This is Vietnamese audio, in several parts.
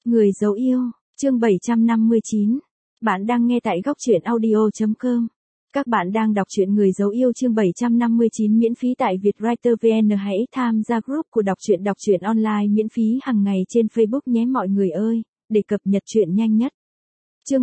Người dấu yêu, chương 759. Bạn đang nghe tại góc truyện audio.com. Các bạn đang đọc truyện Người dấu yêu chương 759 miễn phí tại Vietwriter VN. Hãy tham gia group của đọc truyện online miễn phí hàng ngày trên Facebook nhé mọi người ơi, để cập nhật truyện nhanh nhất. Chương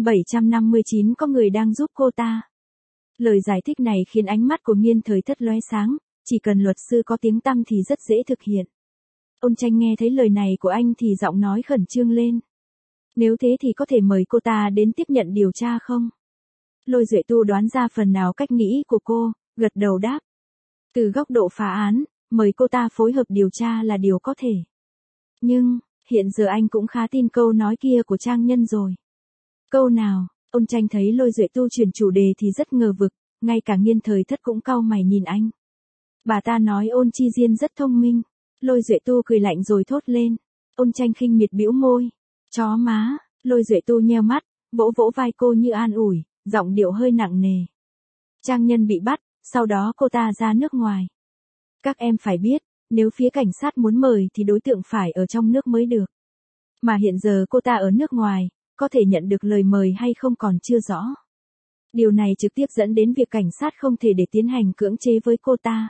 759 có người đang giúp cô ta. Lời giải thích này khiến ánh mắt của Nghiên Thời Thất lóe sáng, chỉ cần luật sư có tiếng tăm thì rất dễ thực hiện. Ôn Tranh nghe thấy lời này của anh thì giọng nói khẩn trương lên. Nếu thế thì có thể mời cô ta đến tiếp nhận điều tra không? Lôi Duệ Tu đoán ra phần nào cách nghĩ của cô, gật đầu đáp. Từ góc độ phá án, mời cô ta phối hợp điều tra là điều có thể. Nhưng, hiện giờ anh cũng khá tin câu nói kia của Trang Nhân rồi. Câu nào? Ôn Tranh thấy Lôi Duệ Tu chuyển chủ đề thì rất ngờ vực, ngay cả Nghiên Thời Thất cũng cau mày nhìn anh. Bà ta nói Ôn Chi Diên rất thông minh. Lôi Duệ Tu cười lạnh rồi thốt lên. Ôn Tranh khinh miệt bĩu môi. Chó má. Lôi Duệ Tu nheo mắt, vỗ vỗ vai cô như an ủi, giọng điệu hơi nặng nề. Trang Nhân bị bắt, sau đó cô ta ra nước ngoài. Các em phải biết, nếu phía cảnh sát muốn mời thì đối tượng phải ở trong nước mới được. Mà hiện giờ cô ta ở nước ngoài, có thể nhận được lời mời hay không còn chưa rõ. Điều này trực tiếp dẫn đến việc cảnh sát không thể để tiến hành cưỡng chế với cô ta.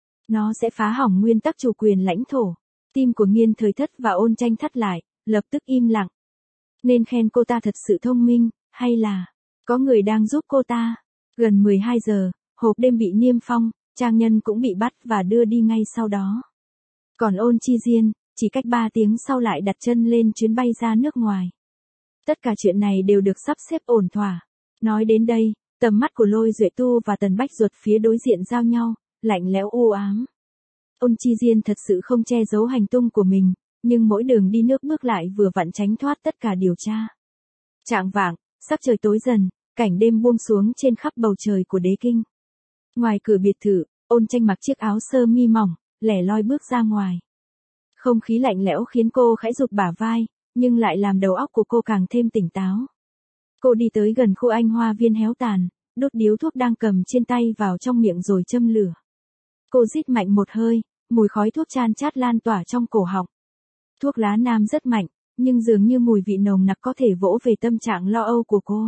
Nó sẽ phá hỏng nguyên tắc chủ quyền lãnh thổ. Tim của Nghiên Thời Thất và Ôn Tranh thắt lại, lập tức im lặng. Nên khen cô ta thật sự thông minh, hay là có người đang giúp cô ta? Gần 12 giờ, hộp đêm bị niêm phong, Trang Nhân cũng bị bắt và đưa đi ngay sau đó. Còn Ôn Chi Diên, chỉ cách 3 tiếng sau lại đặt chân lên chuyến bay ra nước ngoài. Tất cả chuyện này đều được sắp xếp ổn thỏa. Nói đến đây, tầm mắt của Lôi Duệ Tu và Tần Bách Duật phía đối diện giao nhau, lạnh lẽo u ám. Ôn Chi Diên thật sự không che giấu hành tung của mình, nhưng mỗi đường đi nước bước lại vừa vặn tránh thoát tất cả điều tra. Chạng vạng, sắp trời tối dần, cảnh đêm buông xuống trên khắp bầu trời của Đế Kinh. Ngoài cửa biệt thự, Ôn Tranh mặc chiếc áo sơ mi mỏng, lẻ loi bước ra ngoài. Không khí lạnh lẽo khiến cô khẽ rụt bả vai, nhưng lại làm đầu óc của cô càng thêm tỉnh táo. Cô đi tới gần khu anh hoa viên héo tàn, đốt điếu thuốc đang cầm trên tay vào trong miệng rồi châm lửa. Cô rít mạnh một hơi, mùi khói thuốc chan chát lan tỏa trong cổ họng. Thuốc lá nam rất mạnh, nhưng dường như mùi vị nồng nặc có thể vỗ về tâm trạng lo âu của cô.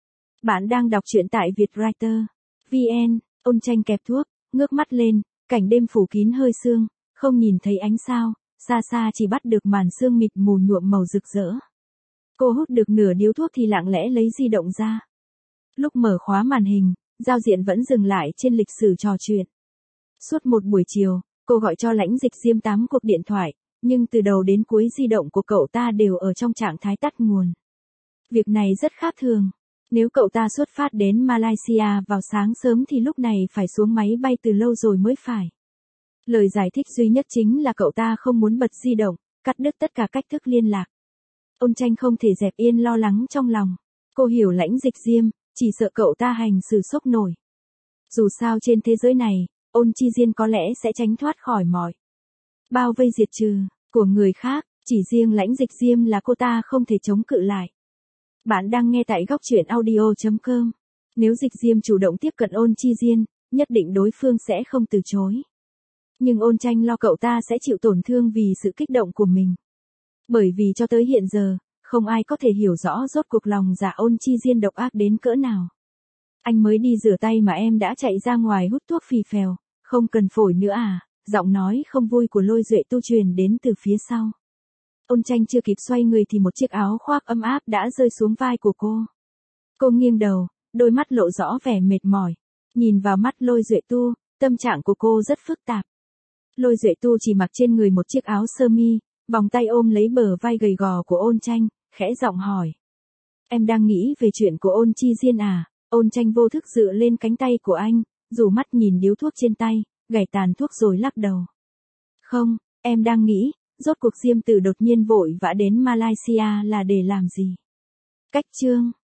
Bạn đang đọc truyện tại Vietwriter VN. Ôn Tranh kẹp thuốc, ngước mắt lên, cảnh đêm phủ kín hơi sương, không nhìn thấy ánh sao, xa xa chỉ bắt được màn sương mịt mù nhuộm màu rực rỡ. Cô hút được nửa điếu thuốc thì lặng lẽ lấy di động ra. Lúc mở khóa màn hình, giao diện vẫn dừng lại trên lịch sử trò chuyện. Suốt một buổi chiều, cô gọi cho Lãnh Dịch Diêm 8 cuộc điện thoại, nhưng từ đầu đến cuối di động của cậu ta đều ở trong trạng thái tắt nguồn. Việc này rất khác thường. Nếu cậu ta xuất phát đến Malaysia vào sáng sớm thì lúc này phải xuống máy bay từ lâu rồi mới phải. Lời giải thích duy nhất chính là cậu ta không muốn bật di động, cắt đứt tất cả cách thức liên lạc. Ôn Tranh không thể dẹp yên lo lắng trong lòng. Cô hiểu Lãnh Dịch Diêm, chỉ sợ cậu ta hành xử sốc nổi. Dù sao trên thế giới này, Ôn Chi Diên có lẽ sẽ tránh thoát khỏi mọi bao vây diệt trừ của người khác, chỉ riêng Lãnh Dịch Diêm là cô ta không thể chống cự lại. Bạn đang nghe tại góc truyện audio.com. Nếu Dịch Diêm chủ động tiếp cận Ôn Chi Diên, nhất định đối phương sẽ không từ chối. Nhưng Ôn Tranh lo cậu ta sẽ chịu tổn thương vì sự kích động của mình. Bởi vì cho tới hiện giờ, không ai có thể hiểu rõ rốt cuộc lòng dạ Ôn Chi Diên độc ác đến cỡ nào. Anh mới đi rửa tay mà em đã chạy ra ngoài hút thuốc phì phèo, không cần phổi nữa à? Giọng nói không vui của Lôi Duệ Tu truyền đến từ phía sau. Ôn Tranh chưa kịp xoay người thì một chiếc áo khoác ấm áp đã rơi xuống vai của cô. Cô nghiêng đầu, đôi mắt lộ rõ vẻ mệt mỏi. Nhìn vào mắt Lôi Duệ Tu, tâm trạng của cô rất phức tạp. Lôi Duệ Tu chỉ mặc trên người một chiếc áo sơ mi, vòng tay ôm lấy bờ vai gầy gò của Ôn Tranh, khẽ giọng hỏi. Em đang nghĩ về chuyện của Ôn Chi Diên à? Ôn Tranh vô thức dựa lên cánh tay của anh, dù mắt nhìn điếu thuốc trên tay, gảy tàn thuốc rồi lắc đầu. Không, em đang nghĩ, rốt cuộc Diêm Tử đột nhiên vội vã đến Malaysia là để làm gì? Cách chương